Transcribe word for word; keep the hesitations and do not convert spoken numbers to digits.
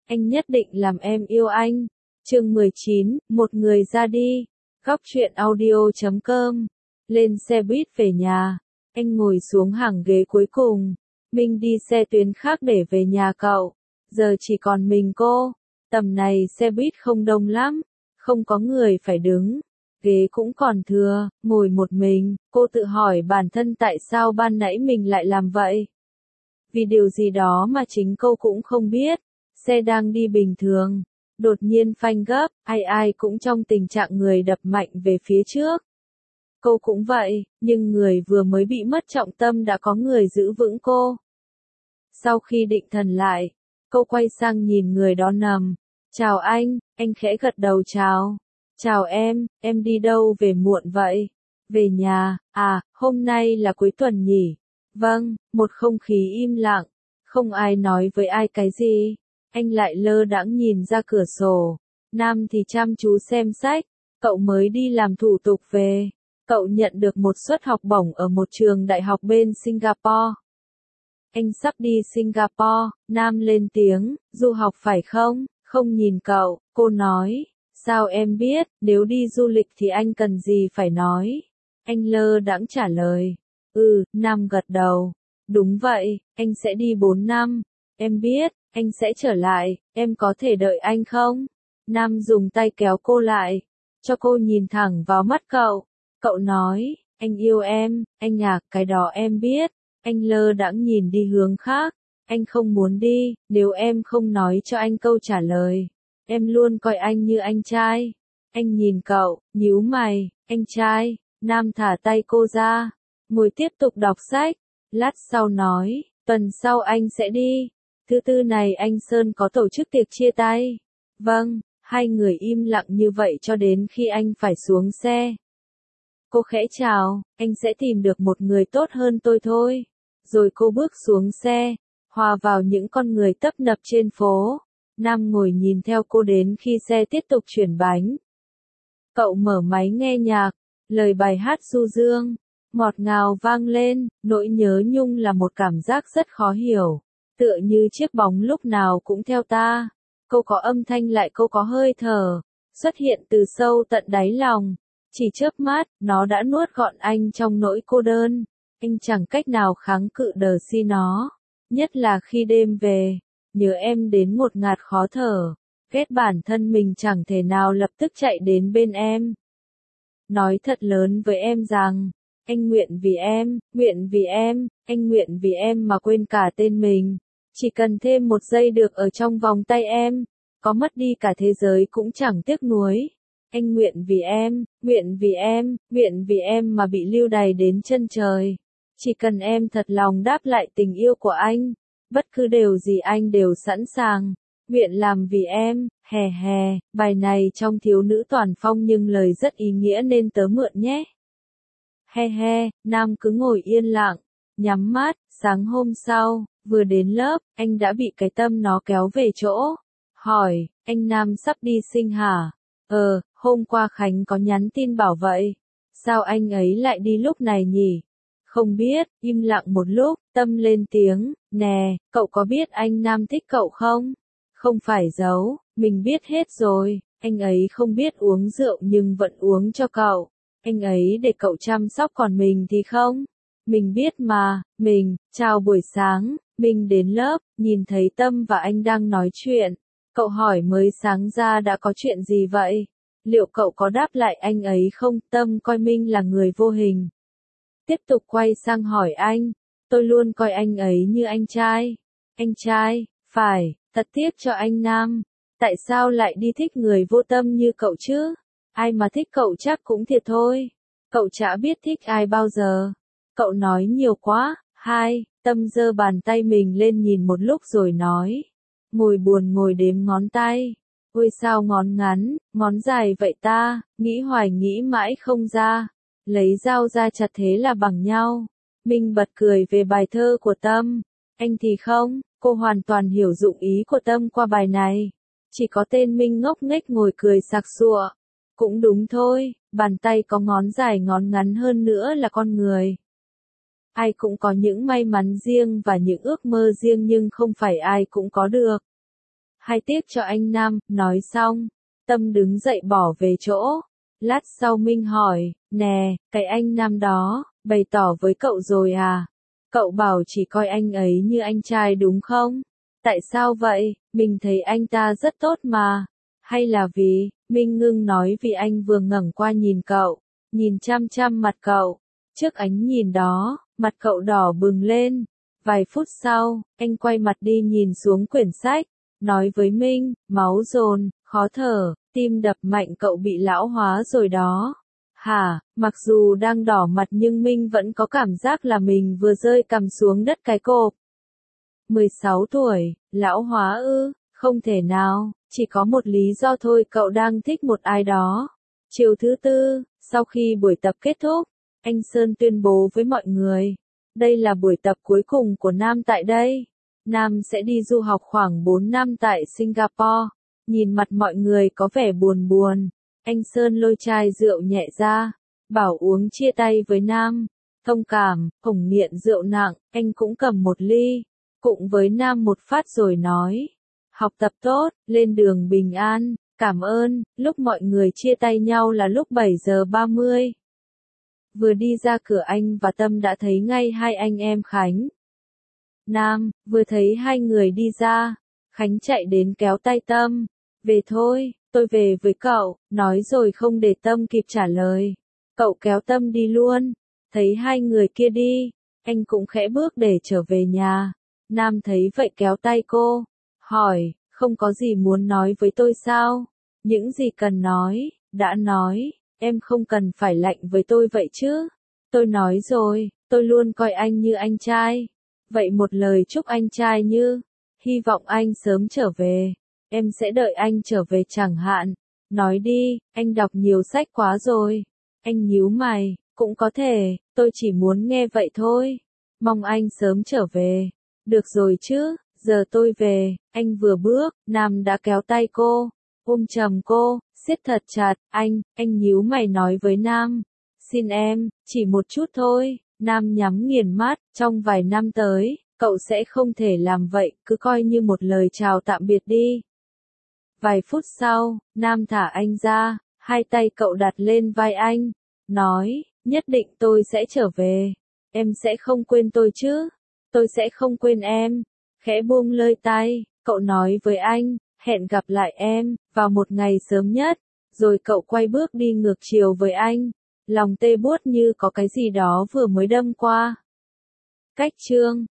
anh nhất định làm em yêu anh. Chương mười chín, một người ra đi. Góc truyện audio chấm com. Lên xe buýt về nhà. Anh ngồi xuống hàng ghế cuối cùng. Minh đi xe tuyến khác để về nhà cậu. Giờ chỉ còn mình cô. Tầm này xe buýt không đông lắm. Không có người phải đứng. Ghế cũng còn thừa, ngồi một mình. Cô tự hỏi bản thân tại sao ban nãy mình lại làm vậy. Vì điều gì đó mà chính cô cũng không biết. Xe đang đi bình thường. Đột nhiên phanh gấp, ai ai cũng trong tình trạng người đập mạnh về phía trước. Cô cũng vậy, nhưng người vừa mới bị mất trọng tâm đã có người giữ vững cô. Sau khi định thần lại, cô quay sang nhìn người đó nằm. Chào anh, anh khẽ gật đầu chào. Chào em, em đi đâu về muộn vậy? Về nhà, à, hôm nay là cuối tuần nhỉ? Vâng, một không khí im lặng, không ai nói với ai cái gì. Anh lại lơ đãng nhìn ra cửa sổ. Nam thì chăm chú xem sách, cậu mới đi làm thủ tục về. Cậu nhận được một suất học bổng ở một trường đại học bên Singapore. Anh sắp đi Singapore, Nam lên tiếng, du học phải không? Không nhìn cậu, cô nói, sao em biết, nếu đi du lịch thì anh cần gì phải nói. Anh lơ đãng trả lời, ừ, Nam gật đầu, đúng vậy, anh sẽ đi bốn năm, em biết, anh sẽ trở lại, em có thể đợi anh không? Nam dùng tay kéo cô lại, cho cô nhìn thẳng vào mắt cậu. Cậu nói, anh yêu em, anh à, cái đó em biết. Anh lơ đãng nhìn đi hướng khác. Anh không muốn đi, nếu em không nói cho anh câu trả lời. Em luôn coi anh như anh trai. Anh nhìn cậu, nhíu mày, anh trai. Nam thả tay cô ra, ngồi tiếp tục đọc sách. Lát sau nói, tuần sau anh sẽ đi. Thứ tư này anh Sơn có tổ chức tiệc chia tay. Vâng, hai người im lặng như vậy cho đến khi anh phải xuống xe. Cô khẽ chào, anh sẽ tìm được một người tốt hơn tôi thôi. Rồi cô bước xuống xe, hòa vào những con người tấp nập trên phố. Nam ngồi nhìn theo cô đến khi xe tiếp tục chuyển bánh. Cậu mở máy nghe nhạc, lời bài hát du dương, ngọt ngào vang lên, nỗi nhớ nhung là một cảm giác rất khó hiểu. Tựa như chiếc bóng lúc nào cũng theo ta. Cô có âm thanh lại cô có hơi thở, xuất hiện từ sâu tận đáy lòng. Chỉ chớp mắt, nó đã nuốt gọn anh trong nỗi cô đơn. Anh chẳng cách nào kháng cự đờ si nó. Nhất là khi đêm về, nhớ em đến ngột ngạt khó thở. Ghét bản thân mình chẳng thể nào lập tức chạy đến bên em. Nói thật lớn với em rằng, anh nguyện vì em, nguyện vì em, anh nguyện vì em mà quên cả tên mình. Chỉ cần thêm một giây được ở trong vòng tay em, có mất đi cả thế giới cũng chẳng tiếc nuối. Anh nguyện vì em, nguyện vì em, nguyện vì em mà bị lưu đày đến chân trời. Chỉ cần em thật lòng đáp lại tình yêu của anh, bất cứ điều gì anh đều sẵn sàng. Nguyện làm vì em, hè hè, bài này trong Thiếu nữ toàn phong nhưng lời rất ý nghĩa nên tớ mượn nhé. He he, Nam cứ ngồi yên lặng, nhắm mắt, sáng hôm sau, vừa đến lớp, anh đã bị cái tâm nó kéo về chỗ. Hỏi, anh Nam sắp đi sinh hả? Ờ, hôm qua Khánh có nhắn tin bảo vậy. Sao anh ấy lại đi lúc này nhỉ? Không biết, im lặng một lúc, Tâm lên tiếng, nè, cậu có biết anh Nam thích cậu không? Không phải giấu, mình biết hết rồi, anh ấy không biết uống rượu nhưng vẫn uống cho cậu. Anh ấy để cậu chăm sóc còn mình thì không? Mình biết mà, mình, chào buổi sáng, mình đến lớp, nhìn thấy Tâm và anh đang nói chuyện. Cậu hỏi mới sáng ra đã có chuyện gì vậy? Liệu cậu có đáp lại anh ấy không? Tâm coi Minh là người vô hình. Tiếp tục quay sang hỏi anh, tôi luôn coi anh ấy như anh trai. Anh trai, phải, thật tiếc cho anh Nam. Tại sao lại đi thích người vô tâm như cậu chứ? Ai mà thích cậu chắc cũng thiệt thôi. Cậu chả biết thích ai bao giờ. Cậu nói nhiều quá. Hai, Tâm giơ bàn tay mình lên nhìn một lúc rồi nói. Ngồi buồn ngồi đếm ngón tay. Ôi sao ngón ngắn, ngón dài vậy ta, nghĩ hoài nghĩ mãi không ra. Lấy dao ra chặt thế là bằng nhau. Minh bật cười về bài thơ của Tâm. Anh thì không, cô hoàn toàn hiểu dụng ý của Tâm qua bài này. Chỉ có tên Minh ngốc nghếch ngồi cười sặc sụa. Cũng đúng thôi, bàn tay có ngón dài ngón ngắn hơn nữa là con người. Ai cũng có những may mắn riêng và những ước mơ riêng nhưng không phải ai cũng có được. Hay tiếc cho anh Nam, nói xong, Tâm đứng dậy bỏ về chỗ. Lát sau Minh hỏi, nè, cái anh Nam đó, bày tỏ với cậu rồi à? Cậu bảo chỉ coi anh ấy như anh trai đúng không? Tại sao vậy? Mình thấy anh ta rất tốt mà. Hay là vì, Minh ngưng nói vì anh vừa ngẩng qua nhìn cậu, nhìn chăm chăm mặt cậu. Trước ánh nhìn đó, mặt cậu đỏ bừng lên. Vài phút sau, anh quay mặt đi nhìn xuống quyển sách, nói với Minh, máu dồn, khó thở, tim đập mạnh cậu bị lão hóa rồi đó. Hả, mặc dù đang đỏ mặt nhưng Minh vẫn có cảm giác là mình vừa rơi cằm xuống đất cái cộp. mười sáu tuổi, lão hóa ư, không thể nào, chỉ có một lý do thôi, cậu đang thích một ai đó. Chiều thứ tư, sau khi buổi tập kết thúc, anh Sơn tuyên bố với mọi người, đây là buổi tập cuối cùng của Nam tại đây. Nam sẽ đi du học khoảng bốn năm tại Singapore. Nhìn mặt mọi người có vẻ buồn buồn, anh Sơn lôi chai rượu nhẹ ra, bảo uống chia tay với Nam. Thông cảm, Hồng nghiện rượu nặng, anh cũng cầm một ly, cụng với Nam một phát rồi nói, học tập tốt, lên đường bình an, cảm ơn. Lúc mọi người chia tay nhau là lúc bảy giờ ba mươi. Vừa đi ra cửa anh và Tâm đã thấy ngay hai anh em Khánh. Nam, vừa thấy hai người đi ra, Khánh chạy đến kéo tay Tâm, về thôi, tôi về với cậu, nói rồi không để Tâm kịp trả lời. Cậu kéo Tâm đi luôn, thấy hai người kia đi, anh cũng khẽ bước để trở về nhà. Nam thấy vậy kéo tay cô, hỏi, không có gì muốn nói với tôi sao? Những gì cần nói, đã nói, em không cần phải lạnh với tôi vậy chứ. Tôi nói rồi, tôi luôn coi anh như anh trai. Vậy một lời chúc anh trai như, hy vọng anh sớm trở về. Em sẽ đợi anh trở về chẳng hạn. Nói đi, anh đọc nhiều sách quá rồi. Anh nhíu mày, cũng có thể, tôi chỉ muốn nghe vậy thôi. Mong anh sớm trở về. Được rồi chứ, giờ tôi về. Anh vừa bước, Nam đã kéo tay cô, ôm chầm cô, siết thật chặt. Anh, anh nhíu mày nói với Nam, xin em, chỉ một chút thôi. Nam nhắm nghiền mắt, trong vài năm tới, cậu sẽ không thể làm vậy, cứ coi như một lời chào tạm biệt đi. Vài phút sau, Nam thả anh ra, hai tay cậu đặt lên vai anh, nói, nhất định tôi sẽ trở về. Em sẽ không quên tôi chứ? Tôi sẽ không quên em. Khẽ buông lơi tay, cậu nói với anh, hẹn gặp lại em, vào một ngày sớm nhất. Rồi cậu quay bước đi ngược chiều với anh. Lòng tê buốt như có cái gì đó vừa mới đâm qua. Cách chương